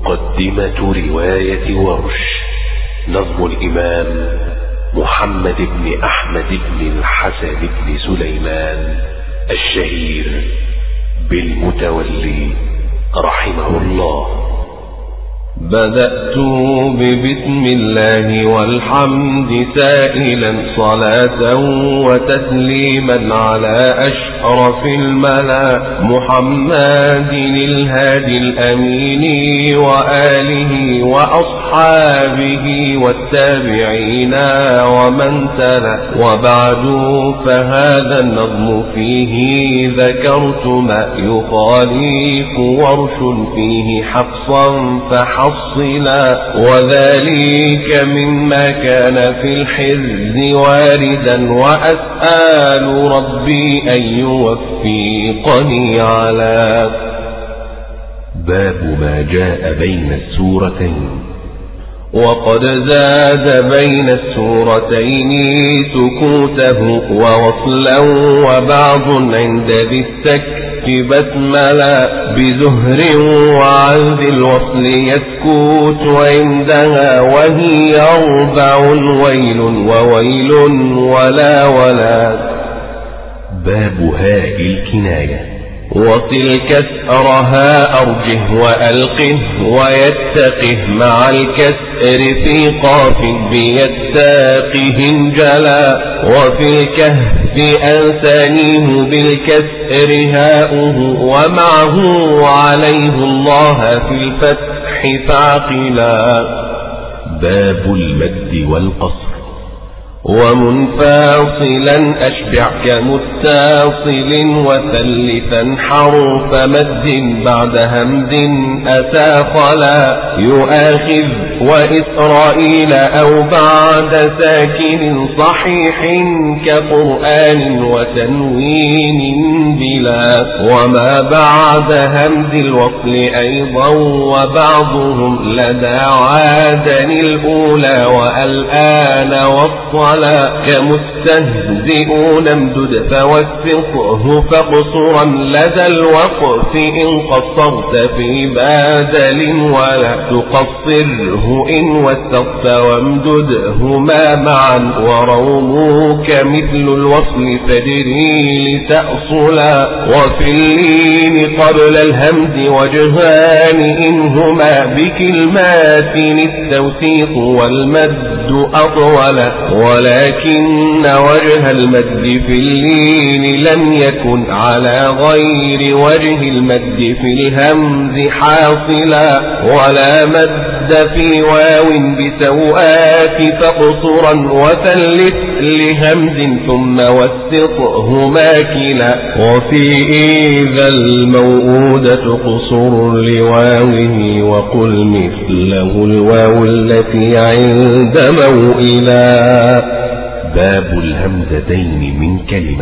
مقدمة رواية ورش. نظم الإمام محمد بن أحمد بن الحسن بن سليمان الشهير بالمتولي رحمه الله. بدأت ببسم الله والحمد سائلا صلاة وتسليما على أشرف الملا محمد الهادي الأمين وآله وأصحابه والتابعين ومن تلا. وبعد فهذا النظم فيه ذكرت ما يخالف ورش فيه حفصا فحصلا، وذلك مما كان في الحرز واردا، وأسأل ربي أن يوفقني على. باب ما جاء بين السورتين. وقد زاد بين السورتين سكوته ووصلا، وبعض عند ذي السكت بسملا بزهر وعن ذي الوصل يسكوت عندها، وهي 4 ويل وويل ولا. باب هاء الكناية. وتلك كسرها أرجه وألقه ويتقه مع الكسر في قاف بيتاقه انجلا. وفي الكهف أنسانيه بالكسر هاؤه، ومعه عليه الله في الفتح فعقلا. باب المد والقصر. ومنفاصلا أشبع كمتصل، وثلثا حرف مد بعد همز أتى خلا يؤاخذ وإسرائيل، أو بعد ساكن صحيح كقرآن وتنوين بلا. وما بعد همز الوصل أيضا، وبعضهم لدى عادن الأولى والآن والصلاة كمستهزئون امدد فوثقه فقصرا لدى الوقف إن قصرت في بادل، ولا تقصره إن وثقت وامددهما معا. وروموك مثل الوصل فدري لتأصلا. وفي اللين قبل الهمز وجهان إنهما بكلمات التوثيق والمد أطول، ولكن وجه المد في اللين لم يكن على غير وجه المد في الهمز حاصلا. ولا مد في واو بسوآت فقصرا، وثلث لهمز ثم وثقه ماكلا. وفي إذا الموؤودة قصر لواوه، وقل مثله الواو التي عند موئلا. باب الهمزتين من كلمة.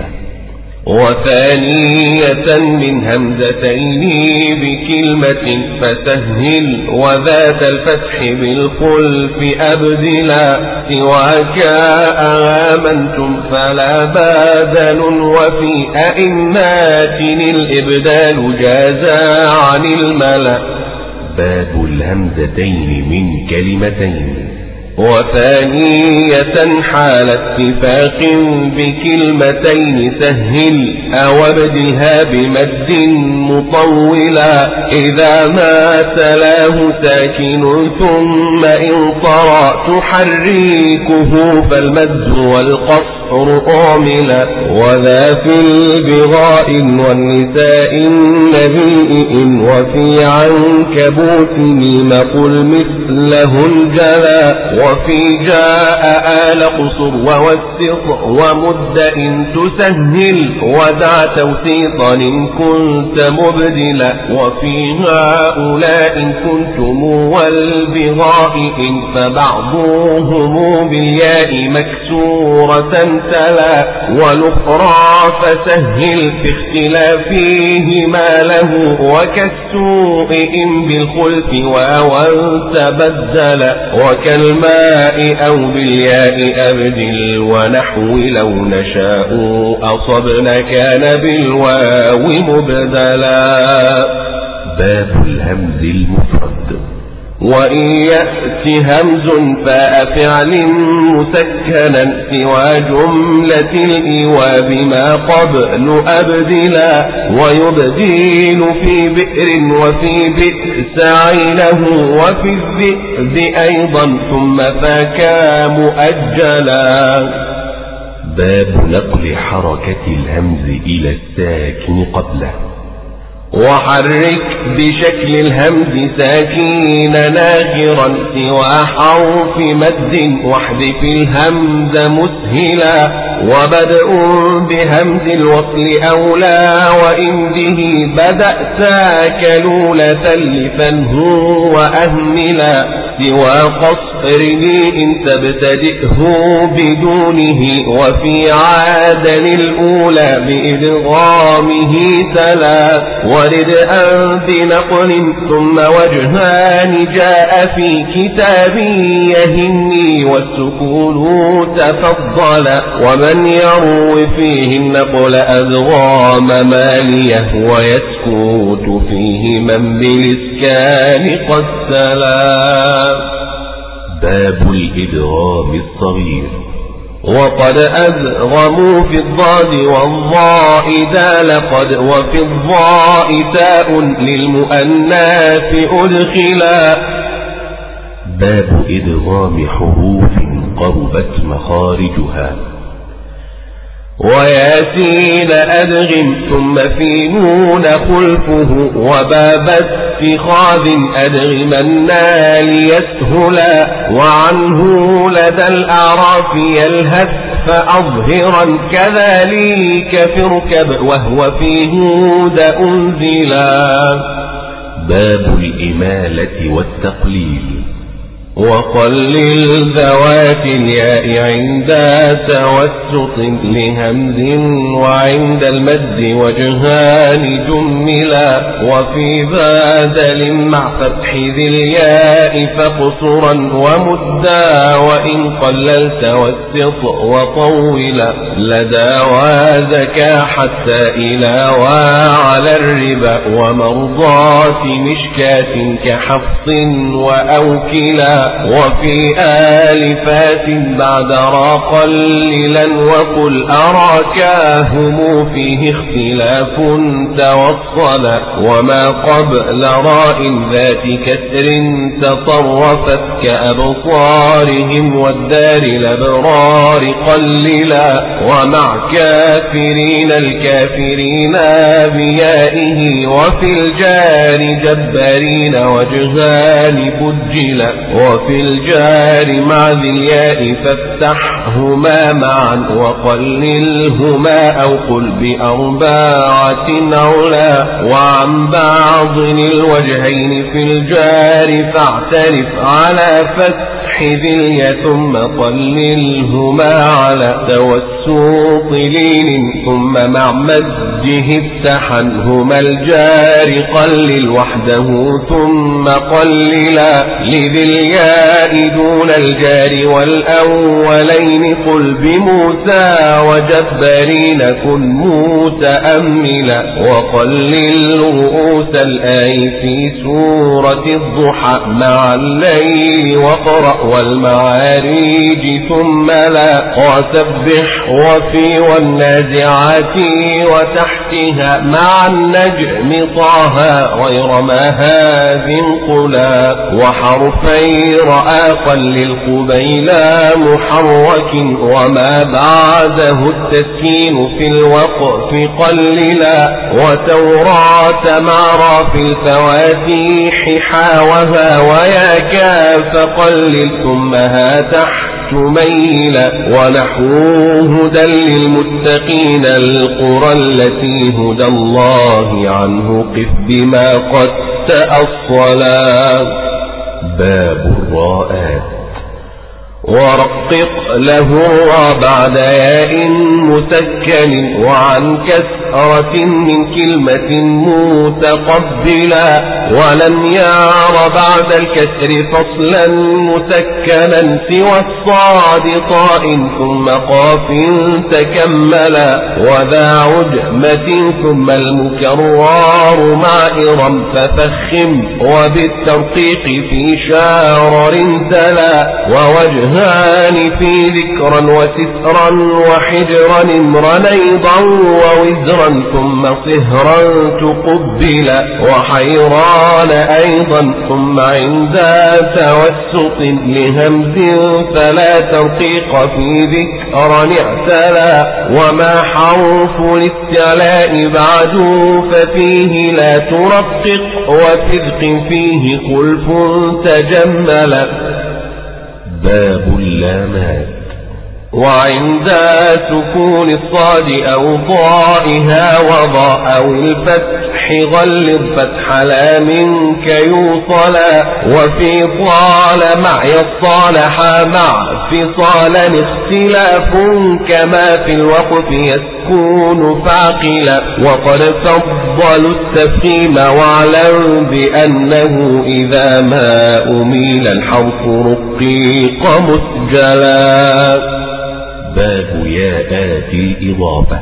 وثانية من همزتين بكلمة فسهل، وذات الفتح بالخلف أبدلا. سواك آمنتم فلا بادل، وفي أئمات الإبدال جازا عن الملا. باب الهمزتين من كلمتين. وثانية حال اتفاق بكلمتين سهل، أو ابدلها بمد مطولا. إذا ما تلاه ساكن ثم إن طرأ تحريكه، فالمد والقصر أعملا. وذا في البغاء والنساء النبيء، وفي عنكبوت مقل مثله الجلا. وفي جاء آل قصر ووثق ومد إن تسهل، ودع توسيطا إن كنت مبدلا. وفي هؤلاء إن كنتم والبغاء إن، فبعضهم بالياء مكسورة تلا. والأخرى فسهل في اختلافهما له، وكالسوء إن بالخلف واوا تبدلا. وكالماء أو بالياء أبدل، ونحو لو نشاء أصبنا كان بالواو مبدلا. باب الهمز المفرد. وإن يأت همز فاء فعل مسكنا سوى جملة الإيواء بما قبل أبدلا ويبديل في بئر وفي بئس عينه وفي الذئب أيضا ثم فاكا مؤجلا. باب نقل حركة الهمز إلى الساكن قبله. وحرك بشكل الهمز ساكين ناكرا سوى حرف مد واحذف الهمز مسهلا وبدء بهمز الوصل أولى وإن به بدأت كلولة لفنه وأهملا سوى قصره إن تبتدئه بدونه وفي عادل الأولى بإدغامه تلا وردءا بنقل ثم وجهان جاء في كتاب يهني والسكون تفضل ومن يروي فيه النقل أدغام ماليه ويسكوت فيه من بالإسكان قد سلا. باب الإدغام الصغير. وقد أدغموا في الضاد والضاء دال قد وفي الضاء تاء للمؤنث أدخلا. باب إدغام حروف قربت مخارجها. وياسين أدغم ثم في نون خلفه وباب اتخاذ أدغمنا ليسهلا وعنه لدى الأعراف يلهث فأظهرا كذلك فركب وهو في هود أنزلا. باب الإمالة والتقليل. وقلل ذوات الياء عند توسط لهمز وعند المد وجهان جملا وفي بادل مع فتح ذي الياء فقصرا ومدا وإن قللت وسط وطولا لدى وذكى حتى إلى وعلى الربا ومرضات مشكاة كحفص وأوكلا وفي آلفات بعد را قللا وقل أراكاهم فيه اختلاف توصلا وما قبل راء ذات كسر تطرفت كأبصارهم والدار الأبرار قللا ومع كافرين الكافرين بيائه وفي الجار جبارين وجهان بجلا وفي الجار مع ذي الياء فافتحهما معا وقللهما أو قل بأربعة أولا وعن بعض الوجهين في الجار فاعترف على فتح ذي الياء ثم قللهما على توسط لين ثم مع مده افتحنهما الجار قلل وحده ثم قللا لذي الياء دون الجار والأولين قل بموسى وجبارين كن متأملا وقلل رؤوس الآي في سورة الضحى مع الليل وقرأ والمعاريج ثم لا وسبح وفي والنازعات وتحتها مع النجم طه غير ما هذه قلا وحرفي رأى قلل قبيلا محرك وما بعده التسكين في الوقف قللا وتوراة مع في الفواتيح حاوها ويا كاف قلل ثم ها تحت ميلا ونحوه هدى للمتقين القرى التي هدى الله عنه قف بما قد تأصلا. باب الراءات. ورقق له بعد ياء مسكن وعن كسر كثرة من كلمة متقبلا ولم يعر بعد الكسر فصلا مسكنا سوى الصاد طاء ثم قاف تكملا وذا عجمة ثم المكرار مع إرم ففخم وبالترقيق في شارر تلا ووجهان في ذكرا وسترا وحجرا امرا أيضا ووزرا ثم صهرا تقبلا وحيران أيضا ثم عند توسط لهمز فلا ترقيق في ذكرا اعتلا وما حرف الاستعلاء بعد ففيه لا ترقق وفذق فيه خلف تجملا. باب اللامات. وعند سكون الصاد أو ضائها وضاء أو الفتح غلظ فتح لام كيوصلا وفي طال معي الصالح مع فصالا اختلاف كما في الوقف يسكون فاقلا وقد فضلوا التفخيم واعلم بأنه إذا ما أميل الحرف رقيق مسجلا. باب ياءات الإضافة.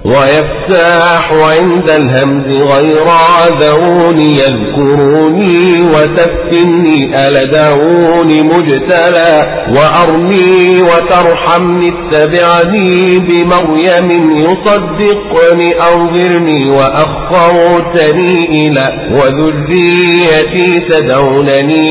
ويفتح عند الهمز غير عذروني يذكروني وتفتني ألدعوني مجتلى وأرني وترحمني اتبعني بمريم يصدقني أنظرني وأخرتني إلى وذريتي تدعونني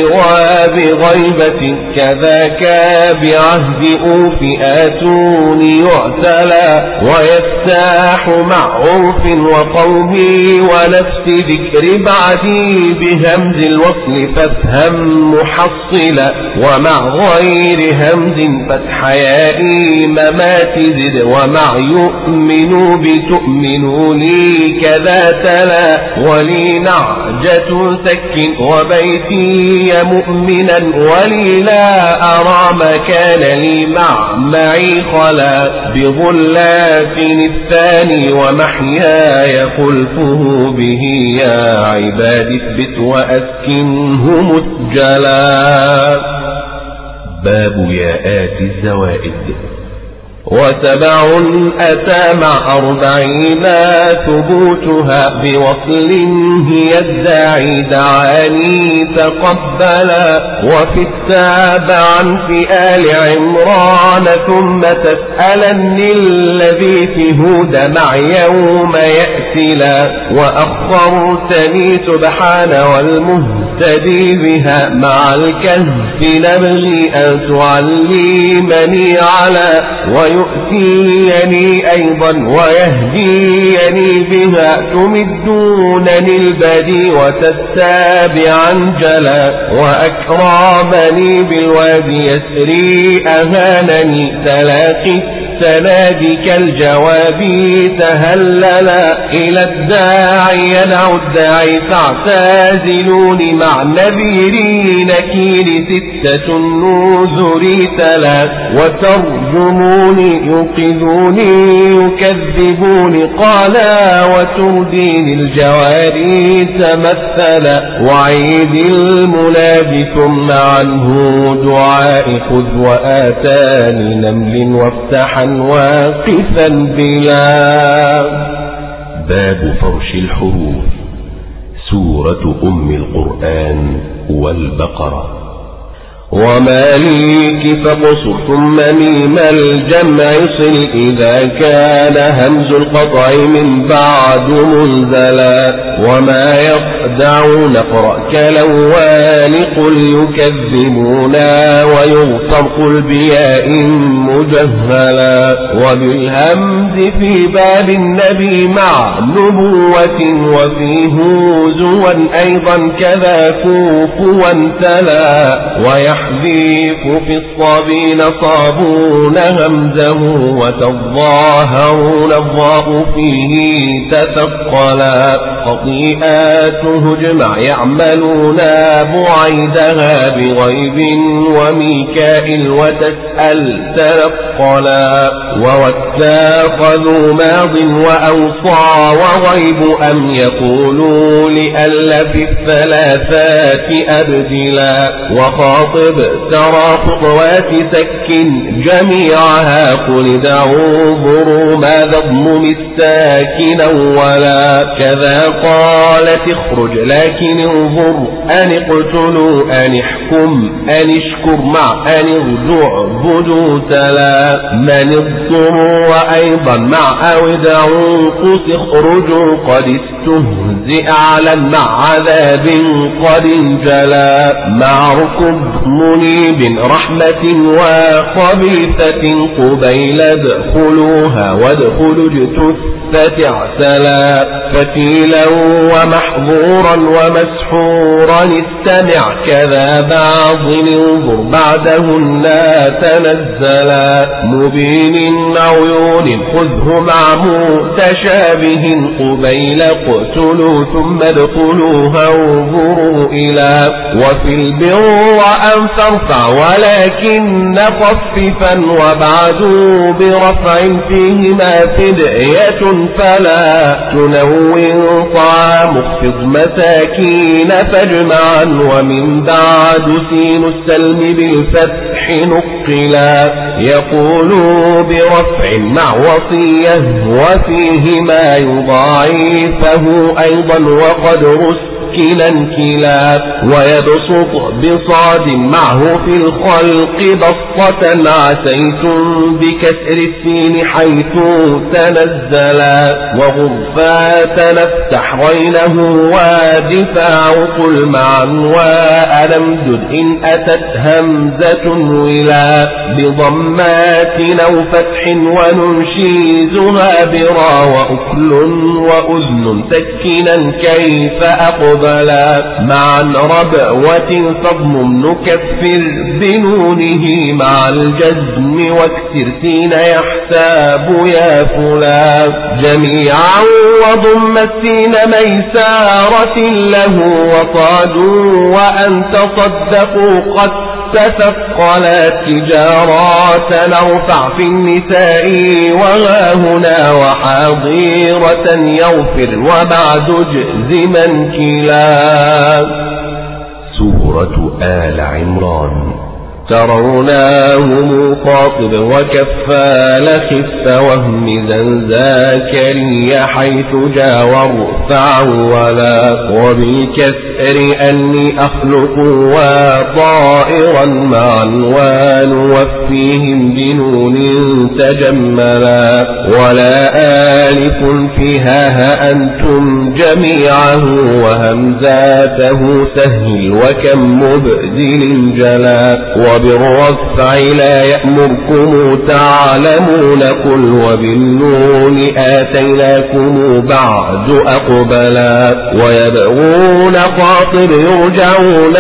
وبغيبة كذاك بعهد أوف آتوني يعتلى ويفتح مع عرف وقومي ونفس ذكر بعدي بهمز الوصل فافهم محصلا ومع غير همز فتح يائي ممات زد ومع يؤمنوا بتؤمنوا لي كذا تلا ولي نعجة سك وبيتي مؤمنا ولي لا أرى ما كان لي معي خلا بظلاف الثاني ومحياي خلفه به يا عباد اثبت وأسكنه مسجلا. باب ياءات الزوائد. وسبع أتى مع 40 ثبوتها بوصل هي الداعي دعاني تقبلا وفي التابع في آل عمران ثم تسألني الذي في هود مع يوم يأتلا وأخرتني سبحان والمهتدي بها مع الكهف نبغي أن تعلمني على ويؤتيني أيضا ويهديني بها تمدونني البدي وتتابعا جلا وأكرمني بالوادي يسري أهانني تلاقي التنادي كالجواب تهللا إلى الداعي يدعو الداعي فاعتازلوني مع نذيري نكير 6 النذر تلا وترجموني يوقظوني يكذبوني قالا وترديني الجواري تمثلا وعيد المنادي ثم عنه دعاء خذ وآتاني نمل وافتحا واقفا بلا. باب فرش الحروف. سورة القرآن والبقرة. ومالك فقصر ثم ميم الجمع صل إذا كان همز القطع من بعد منزلا وما يخدعون اقرأ كالأول قل يكذبونا ويغفر قل بياء مجهلا وبالهمز في باب النبي مع نبوة وفيه زوا أيضا كذا كوفوا تلا ويحذيف في الصابين صابون همزه وتظاهرون الضاء فيه تثقلا خطيئاته اجمع يعملون بعيدها بغيب وميكائيل وتسأل تنقلا واتخذوا ماض وأوصى وغيب أم يقولوا لألا في الثلاثات أبدلا وخاطب ترى خطوات سك جميعها قل دعوا ضروا ماذا اضمم الساكن ولا كذا قالت اخرج لكن انظر أن اقتلوا أن احكم أن اشكر مع أن ارجع بدو تلا من اضطر وأيضا مع أو دعوا قس اخرجوا قد استهزئ على مع عذاب قد انجلا مع ركب منيب رحمة وخبيثة قبيل ادخلوها وادخلوا اجتثت اعتلا فتيلا ومحظورا ومسحورا استمع كذا بعض انظر بعدهن تنزلا مبين عيون خذه مع متشابه قبيل اقتلوا ثم ادخلوها انظروا إلى وفي البر أن ترفع ولكن خففا وبعدوا برفع فيهما فدية فلا تنون طعام اخفض مساكين فاجمعا ومن بعد سين السلم بالفتح نقلا يقولوا برفع مع وصية وفيهما يضاعفه أيضا وقد رسكلا كلا ويبسط بصاد معه في الخلق بسطة عسيتم بكسر السين حيث تنزلا وغرفات نفتح غينه ودفاع قل معا وألمدد إن أتت همزة ولا بضمات أو فتح وننشيزها برا وأكل وأذن سكنا كيف أقبلا معا ربوة فضم نكفر بنونه مع الجزم واكسر سين يحساب يا فلان جميعا وضم السين ميسارة له وصادوا وأن تصدقوا قد تثقلت تجارات نرفع في النساء وها هنا وحاضرة يغفر وبعد جزما كلا. سورة آل عمران. تروناهم خاطب وكفال خف وهمزا زكريا حيث جاور فعولا وبالكسر أني أخلق وطائرا معا ونوفيهم بنون تجملا ولا آلف فيها ها أنتم جميعه وهمزاته سهل وكم مبدل جلا وبالرفع لا يأمركم تعلمون قل وبالنون آتيناكم بعد أقبلا ويبغون خاطب يرجعون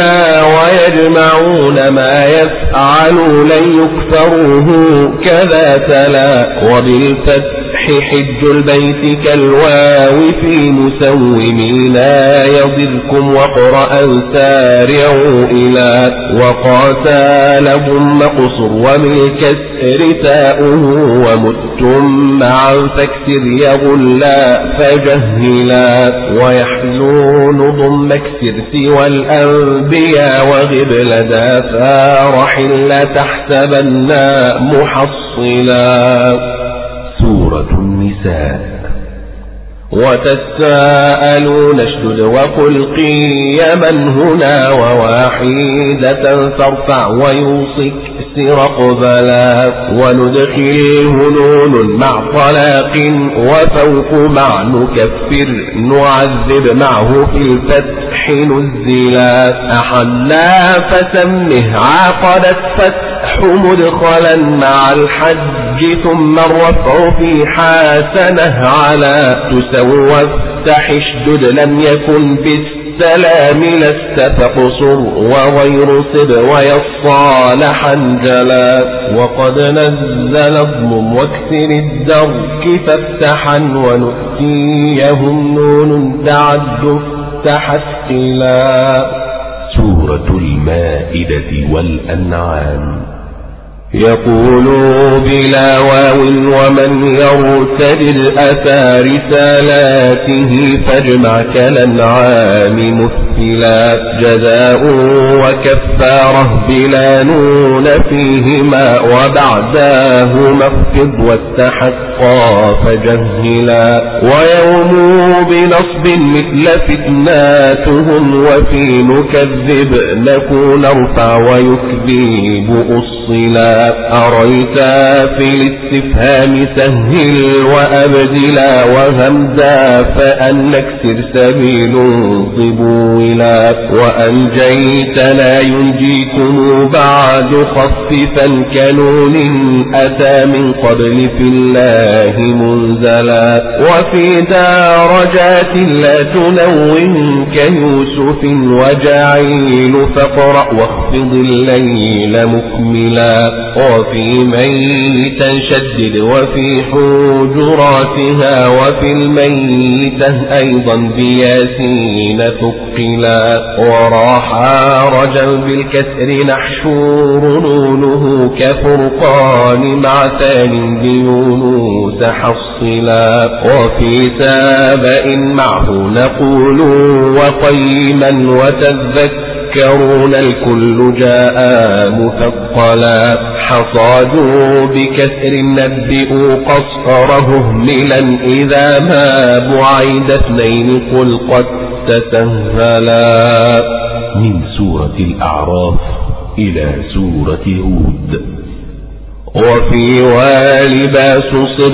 ويجمعون ما يفعلوا لن يكفروه كذا تلا وبالفتح حج البيت كالواو في مسوم لا يضركم وقرأ سارعوا إلى وقاتلهم مقصر وبالكسر تاؤه ومتم معا فاكسر يغلا فجهلا ويحزون ضم اكسر سوى الأنبياء وغب لدى فارح لا تحسبنا محصلا. سورة النساء. وتساءلون اشدد وقل قيما هنا وواحدة فارفع ويوصك رقبلا وندخله نون مع طلاق وفوق مع نكفر نعذب معه في الفتح نزلا أحلا فسمه عقدت فتح مدخلا مع الحج ثم الرفع في حسنه على تسوى افتح اشدد لم يكن السلام لست فقصر وغير صب ويصالحا جلا وقد نزل اضمم واكسر الدرك فافتحا ونؤتيهم نون تعد تحسلا. سورة المائدة والأنعام. يقولوا بلا واو ومن يرتد الأثار رسالاته فاجمع كالأنعام مثلا جزاء وكفاره بلا نون فيهما وبعداه مخفض واستحقا فجهلا ويوم بنصب مثل فتناتهم وفي نكذب نكون ارفع ويكذب أصلا أريت في الاستفهام سهل وأبدلا وهمزا فأن نكسر سبيل طبولا وأنجيتنا ينجيكم بعد خففا كنون أتى من قبل في الله منزلا وفي درجات لا تنون كيوسف وجعيل فاقرأ واخفض الليل مكملا وفي ميتا شدد وفي حجراتها وفي الميتة أيضا بياسين ثقلا وراحا رجا بالكسر نحشور نونه كفرقان مع ثان بيونوس حصلا وفي سابأ معه نقول وقيما وتذكرون الكل جاء مثقلا حصادوا بكسر نبئوا قصره اهملا إذا ما بعيد اثنين قل قد تسهلا. من سورة الأعراف إلى سورة هود. وفي والباس صب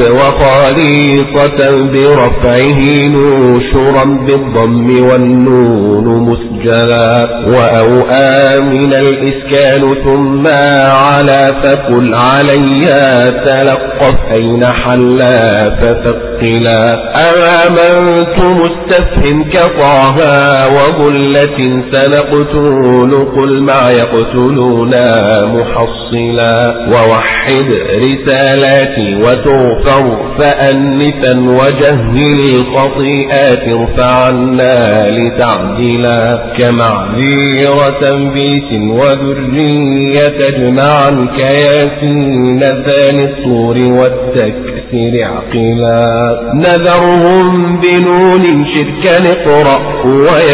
وخالصة برفعه نوشرا بالضم والنون مسجلا وأوآ من الإسكان ثم على فقل عليا تلقف أين حلا فثقلا أمنت مستفهم كطه وغلة سنقتل قل ما يقتلنا محصلا ووحد رسالاتي وتغفر فأنثا وجهل الخطيئات ارفعنا لتعدلا كمعذيرة بيت وذرية تجمعا كياسين ذان الطور والتكسير عقلا نذرهم بنون شركا اقرأ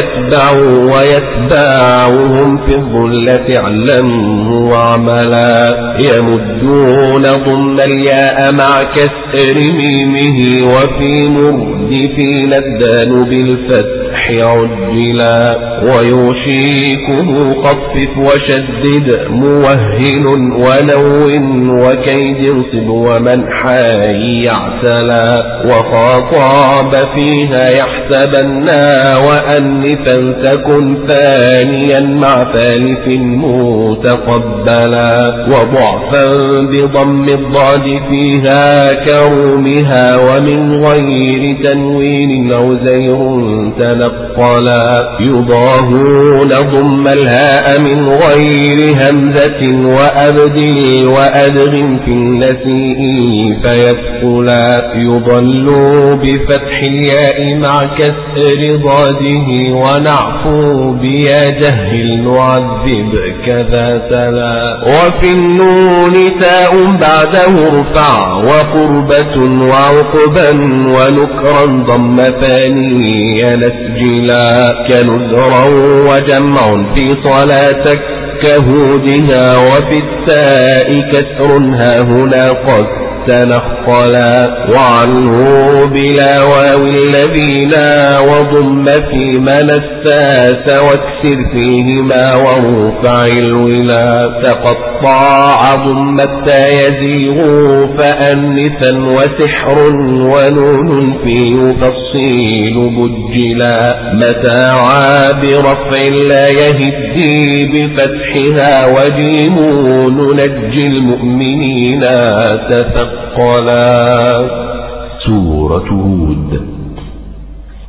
ويتبعهم في الظلة اعلمه وعملا يمدون ضم الياء مع كسر ميمه وفي مردفين الدال بالفتح عجلا ويوشيكه خفف وشدد موهن ونون وكيد انصب ومن حي يعتلا وخاطاب فيها يحسبنا وأنثا تكن ثانيا مع ثالث متقبلا وضعفا بضم الضاد فيها كرومها ومن غير تنوين أو زير تنقلا يضاهون ضم الهاء من غير همزة وأبدل وأدغم في النسيء فيفقلا يضلوا بفتح الياء مع كسر ضاده ونعفو بيا جهل نعذب كذا تلا وفي النون تاء بعده ارفع وقربة وعقبا ونكرا ضم ثانيا نسجلا كنذرا وجمع في صلاتك كهودها وفي التاء كسر ها هنا قد تنقلا وعنه بلا واو الذين وضم في من الساس واكسر فيهما ورفع الولا تقطع ضم التا يزيغ فأنثا وسحر ونون في يفصيل بجلا متاعا برفع لا يهدي بفتحها وجيمون ننجي المؤمنين تثقلا. سورة هود.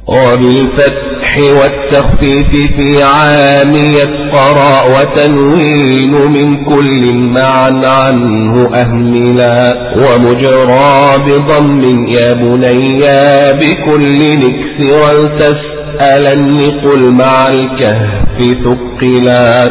وبالفتح والتخفيف في عام يسقرا وتنوين من كل معا عنه أهملا ومجرى بضم يا بنيا بكل نكسرا تسألني قل مع الكهف ثقلا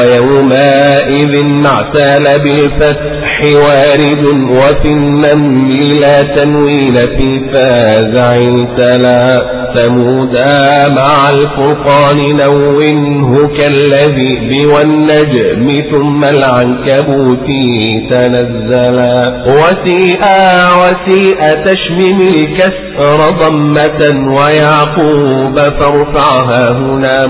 ويومئذ معتال بالفتح وارد وفي النمل لا تنوين في فازع تلا ثمودا مع الفرقان نونه كالذئب والنجم ثم العنكبوت تنزلا وسيء تشمم الكسر ضمة ويعقوب فارفعها هنا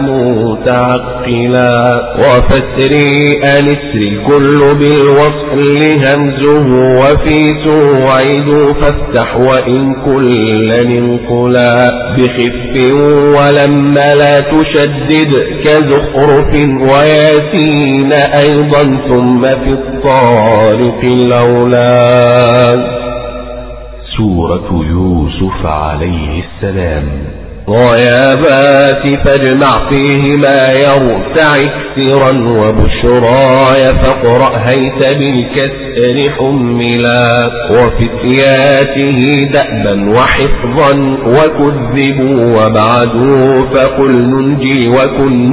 متعقلا وفسري أنسري كل بالوصل همزه وفي توعد فافتح وإن كل انقلا بخف ولما لا تشدد كزخرف وياسين أيضا ثم في الطارق الأولاد. سورة يوسف عليه السلام. غيابات فاجمع فيهما يرتع كسرا وبشراي فاقرأ هيت بالكسر حملا وفتياته دأبا وحفظا وكذبوا وبعدوا فقل ننجي وكن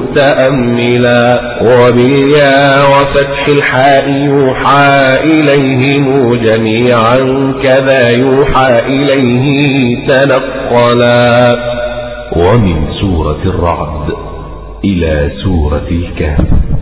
متأملا وباليا وفتح الحاء يوحى إليهم جميعا كذا يوحى إليه تنقلا. ومن سورة الرعد إلى سورة الكهف.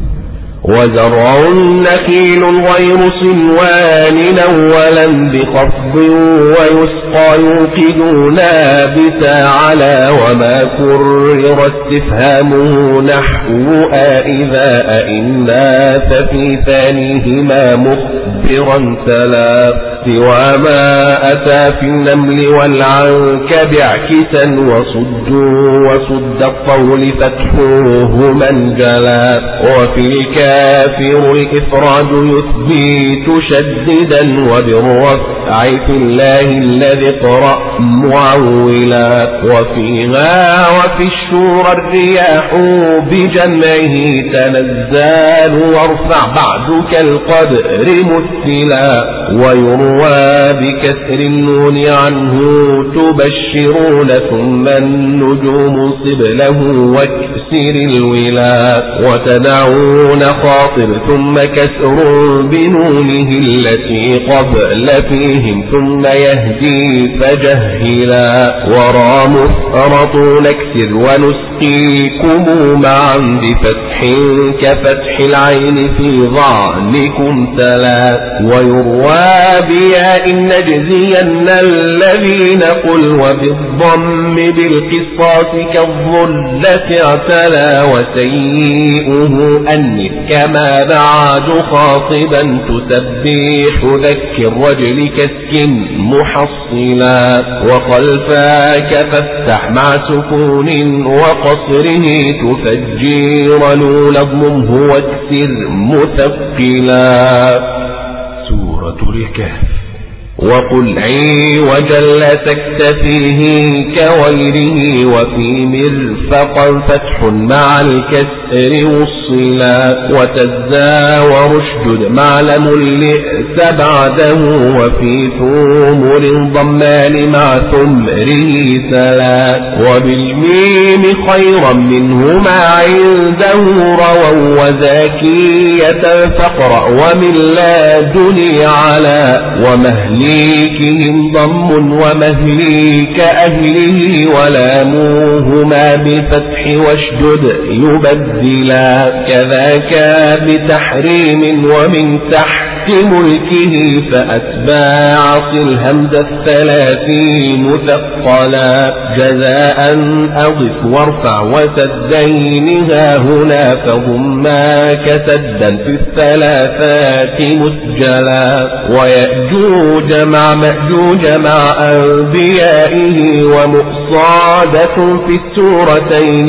وزرع نخيل غير صنوان أولا بخفض ويسقى يوقدونا بتاعلا وما كرر استفهامه نحو إذا أئنا ففي ثانيهما مخبرا تلا سوى ما أتى في النمل والعنكب عكسا وصدوا وصد الطول فتحوه منجلا وفي الكافر الإفراد يثبت شددا وبالرفع في الله الذي اقرأ معولا وفيها وفي الشورى الرياح بجمعه تنزال وارفع بعدك القدر مثلا ويروى بكسر النون عنه تبشرون ثم النجوم صبله واكسر الولا وتدعون خاطر ثم كسر بنونه التي قبل فيهم ثم يهدي فجهلا ورا مفرط نكسر ونسقيكم معا بفتح كفتح العين في ظعنكم تلا ويروى بياء نجزين الذين قل وبالضم بالقصاص كالظلة اعتلى وسيئه أنف كما بعد خاطبا تسبح ذكر رجل كسك محصلا وخلفاك فافتح مع سكون وقصره تفجير نون اضممه واكسر مثقلا. سورة الكهف. وقل وجل تكتفيه كغيره وفي مرفقا فتح مع الكسر والصلا وتزاور اشدد معلم لئت بعده وفي ثمر ضمان مع ثمره سلا وبالميم خيرا منهما عنده رووا وزاكية فاقرأ ومن لا دني على ومهليكهم ضم ومهليك أهله ولاموهما بفتح واشدد يبدلا كذاك بتحريم ومن تحت ملكه فأتباع الهمز الثلاثين مثقلا جزاء أضف وارفع وسدينها هنا فضماك سدا في الثلاثات مسجلا ويأجوج مع مأجوج مع أنبيائه ومؤصادة في السورتين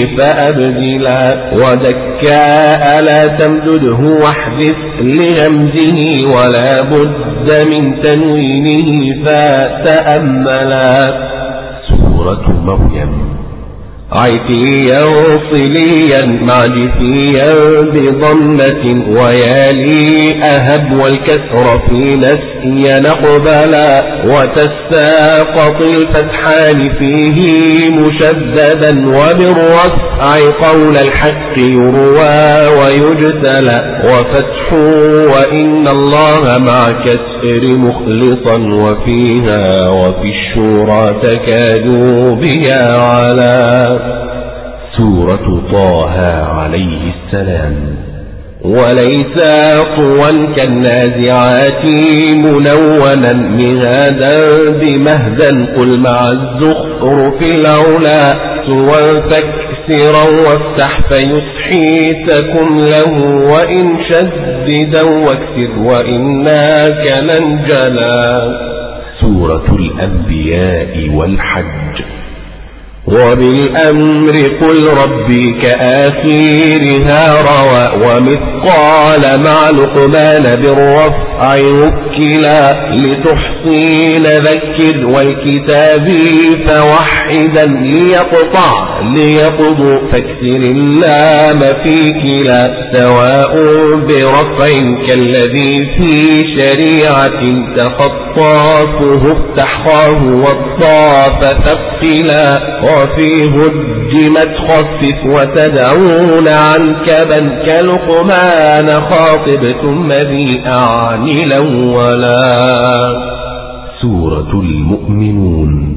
فأبدلا ودكاء لا تمدده واحذف لغمزه ولا بد من تنوينه فتأملا. سورة مريم. عتيا صليا مع جثيا بضمة ويالي أهب والكسر في نسي نقبلا وتساقط الفتحان فيه مشددا وبالرفع قول الحق يروى ويجتلى وفتح وإن الله مع كسر مخلصا وفيها وفي الشورى تكادوا بها على سورة طه عليه السلام. وليس طوا كالنازعات منونا مهادا بمهدا قل مع الزخرف العلا سوى فاكسرا وافتح فيسحي تكن له وإن شددا واكسر وإناك ننجلا. سورة الأنبياء والحج. وبالأمر قل ربي كآخيرها روى ومثقال مع لقمان بالرفع وكلا لتحصين ذكر والكتاب فوحدا ليقطع ليقضوا فاكسر اللام في كلا سواء برفع كالذي في شريعة تخطافه افتحاه والطاف ثقلا وفي هجمت خفف وتدعون عن كبا كلقمان خاطب ثم ذي أعنلا ولا. سورة المؤمنون.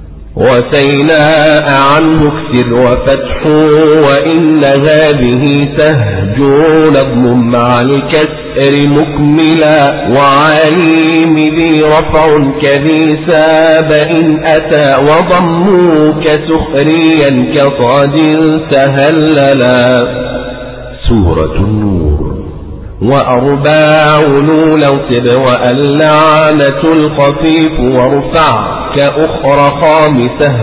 وسيناء عنه اكسر وفتح وإن هذه تهجون اضم مع الكسر مكملا وعليم ذي رفع كذي ساب إن أتى وضموك سخريا كصاد تهللا. سورة النور. وأرباع لولا وسب وألعنة الخفيف وارفع كأخرى خامسه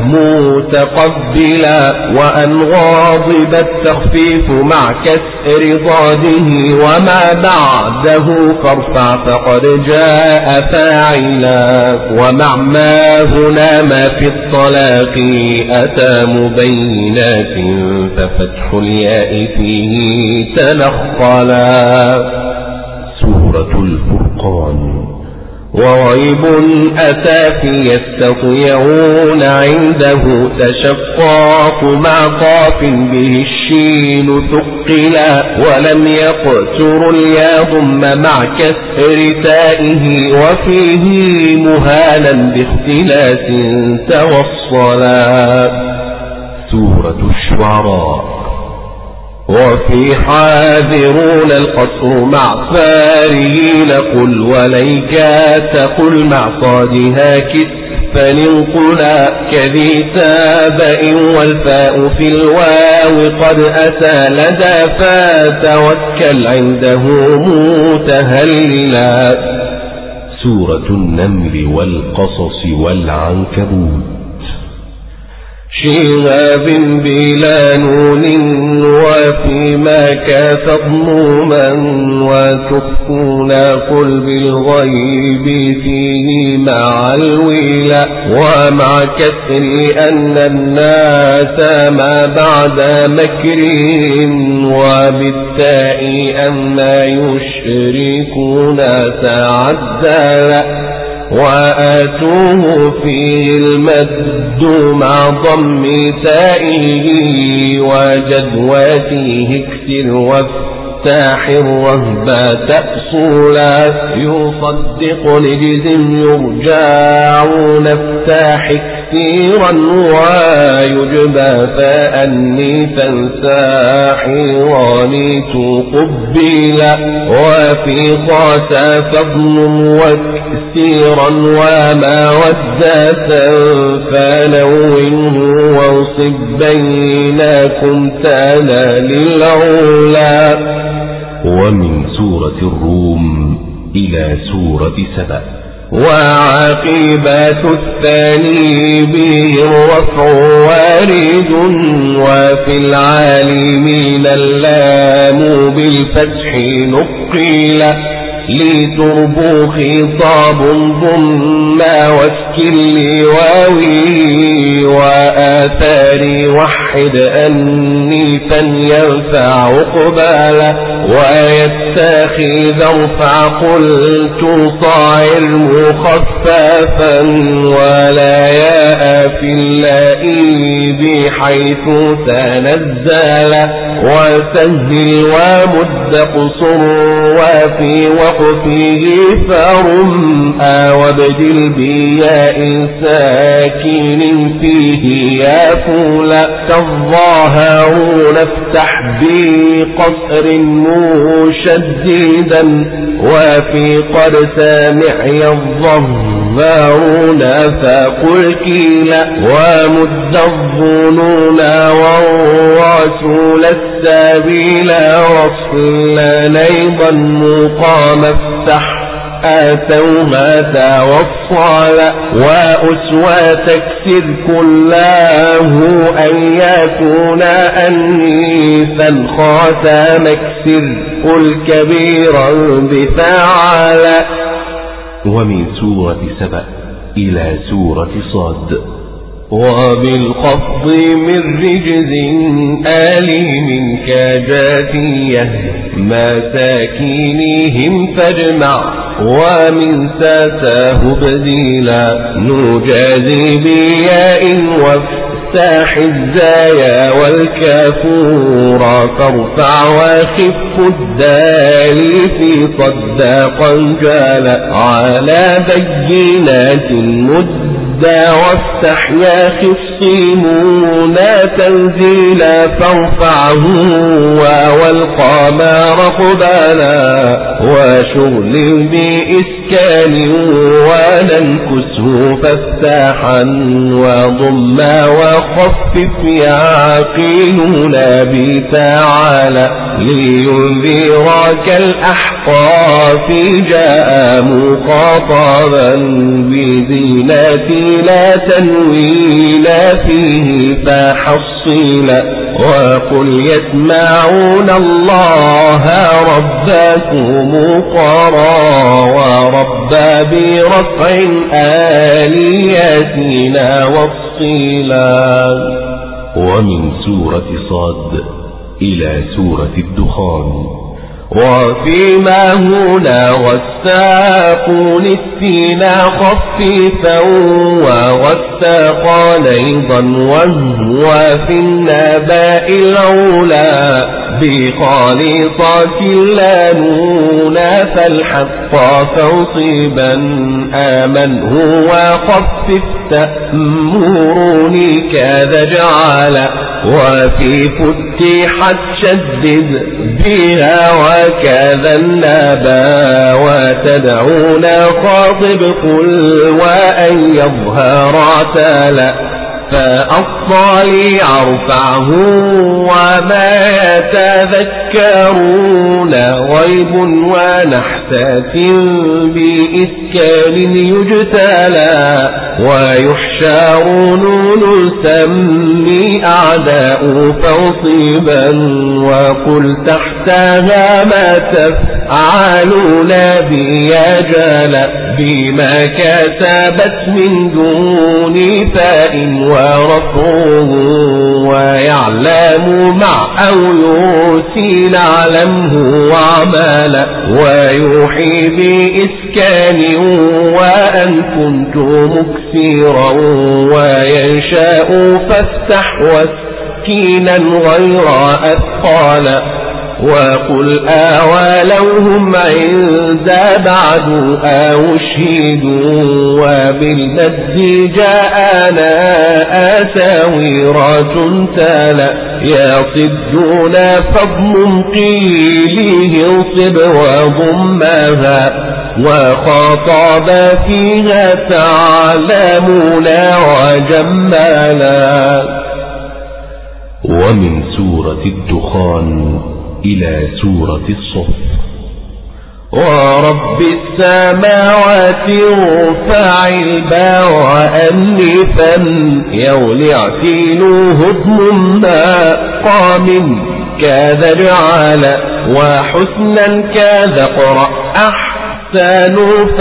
متقبلا وأن غاضب التخفيف مع كسر ضاده وما بعده فارفع فقد جاء فاعلا ومع ما هنا ما في الطلاق أتى مبينات ففتح الياء فيه تنخلا. سورة الفرقان. وريب أتى في يستطيعون عنده تشقاق مع قاف به الشين ثقلا ولم يقتر اليا ضم مع كسر تائه وفيه مهانا باختلاس توصلا. سورة الشعراء. وفي حاذرون القصر مع فارهين قل وليكات قل مع صادها كسفا انقلا كذي تابئ والفاء في الواو قد أتى لدى فتوكل عنده متهللا. سورة النمل والقصص والعنكبوت. شهاب بلا نون وفيما كتضموما وتخفون قل بالغيب فيه مع الويل ومع كسر أن الناس ما بعد مكرهم وبالتاء أما يشركون تعدلا وآتوه فيه المد مع ضم تائه وجدواته اكسر وافتاح الرهبة تأصولا يصدق لجزم يرجعون افتاح كثيرا ويجبى فأني تنساحراني تقبلا وفي قاسى فضل وكثيرا وما وداتا فنوه واوصب بينكم تانا للعلا. ومن سورة الروم إلى سورة سبأ. وعاقبات الثاني به الرفع وارد وفي العالمين اللام بالفتح نقيل لتربو خطاب ضم واسكن لواوي وآثاري وحد أني فلينفع قبالا ويتخذ ارفع قلت صاعر مخففا ولا ياء في اللائي بحيث تنزل وسهل ومد قصر وفي وقفه فرم وابدل بياء ساكن فيه يافولا تظاهرون افتح بقصر مشددا وفي قد سامع الظهارون فقل كيلا ومد الظنون والرسول السبيل وصلا أيضا مقام افتح آتوها توصل وأسوى تكسر كله أن يكون أنيسا خاتم اكسر قل كبيرا بفعل. ومن سورة سبأ إلى سورة صاد. وبالخفض من رجز آليم كجاثية ما ساكينهم فاجمع ومن ساتاه بديلا نجازي بياء وافتح الزايا والكافورا فارفع وخف الدال في صداقا جالا على بينات مد وافتح يا خصيمون تنزيلا فارفعه والقمر قبالا وشغل بإسكان وننكسه فافتحا وضما وخفف يعقلون بتعالى لينذرك الأحقاف جاء مخاطبا بزينة لا تنويل فيه فحصيلا وقل يسمعون الله ربكم قرا وربا برفع آلياتنا وصيلا. ومن سورة صاد إلى سورة الدخان. وفيما هنا والساقون السينا خفيفا والساقان أيضا وهو في النباء العلا بخالصات اللانون فالحق فوصيبا آمن هو خفف تأمروني كذا جعل وفي فتحت شدد بها وكذا النبا وتدعون خاطب قل وأن يظهر تالا فأطالي أرفعه وما يتذكرون غيب ونحتات بإسكان يجتلى ويحشرون نسمي أعداء فوصيبا وقل تحتها ما تفعلون بيجالا بما كسبت من دون فاء ورفعه ويعلم مع أو يوسي نعلمه وعمالا ويوحي بإسكان وأن كنت مكسيرا وينشاء فافتح وسكينا غير أثقالا وقل آوالوهم عند بعد أشهدوا وبالمد جاءنا أساويرات تالا يصدون فضل قيله انصب وضمها وخاطب فيها تعلمون وجمالا. ومن سورة الدخان إلى سورة الصف. ورب السماوات رفع الباء أنفا يولع تيلوه هدم قام كذا جعل وحسنا كذا قرأ أحسن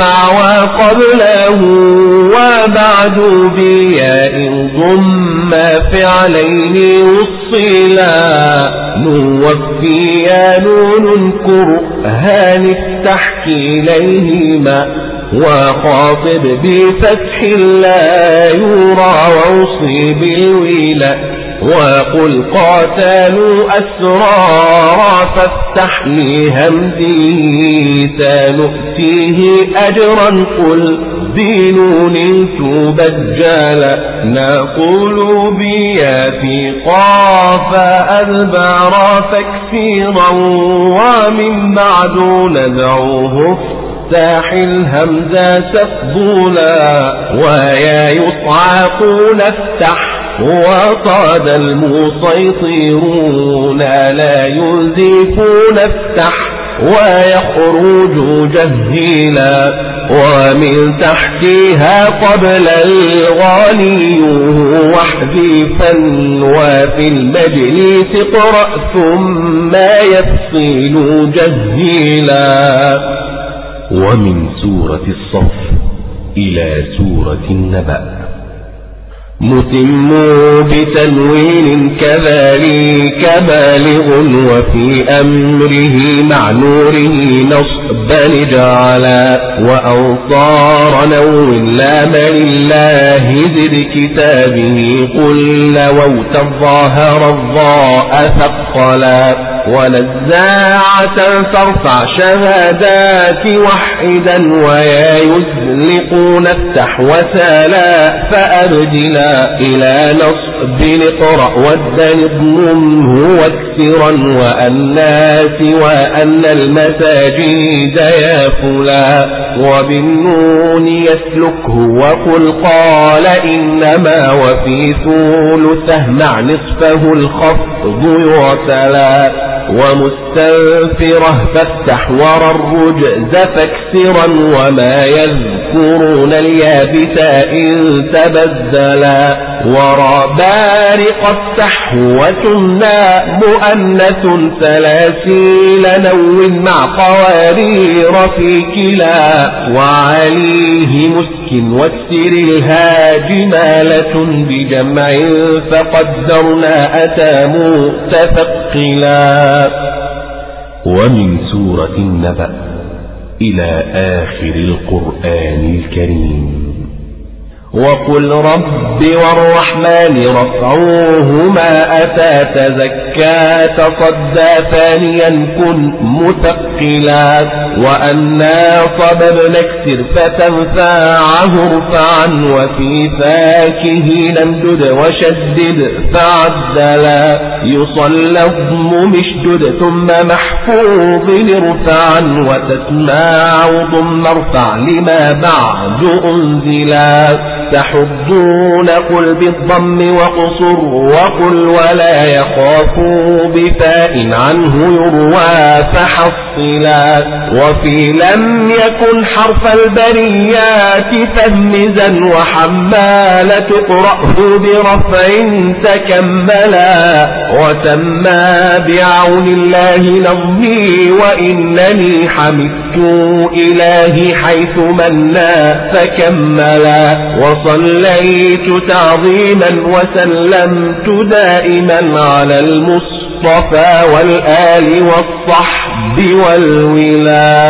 فعوى وبعد بياء ضم فعلين وصلا نوفي يا نون كرهان افتح كليهما وخاطب بفتح لا يرى ووصي بالويلا وقل قاتلوا أسرارا فافتح لهمده سنؤتيه أجرا قل بنون تبجل نقول بيا في قاف أدبر تكسيرا ومن بعد ندعوه افتح الهمزة تفضولا ويا يصعقون افتح وصاد المسيطرون لا يزيفون افتح ويخرج جهيلا ومن تحتها قبل الغالي وحذيفا وفي المجلس قرأ ثم يفصل جهيلا. ومن سورة الصف إلى سورة النبأ متم بتنوين كذلك بالغ وفي أمره مع نوره نصبا جعلا وأوصار نو لام لله زد كتابه قل ووت الظاهر الضاء ثقلا ونزاعة ترفع شهادات وحدا ويا يزلقون افتح وسالا فأبدلا إلى نصب اقرأ والدن اضممه واكسرا والناس وأن المساجد يا فلا وبالنون يسلكه وقل قال إنما وفي ثلثه مع نصفه الخفض يعتلى ومستنفره فافتح ورى الرجز فاكسرا وما يذكرون اليابس إن تبدلا ورى بارق افتح وتمنى مؤنث ثلاثين نو مع قوارير في كلا وعليه مسكن واكسر الهاج مالة بجمع فقدرنا أتى متثقلا. ومن سورة النبأ إلى آخر القرآن الكريم وقل رب والرحمن رفعوهما أتى تزكى تصدى ثانيا كن مثقلا وأنا صبب نكسر فتنفعه ارفعا وفي فاكه نمدد وشدد فعدلا يصلى الضم مشدد ثم محفوظ ارفعا وتسمع ضم ارفع لما بعد أنزلا تحضون قل بالضم وقصر وقل ولا يخافوا بفاء عنه يروى فحصلا وفي لم يكن حرف البريات فهمزا وحمال تقرأه برفع تكملا وسمى بعون الله نظمي وإنني حمدت إلهي حيث منا فكملا وصليت تعظيما وسلمت دائما على المصطفى والآل والصحب والولا.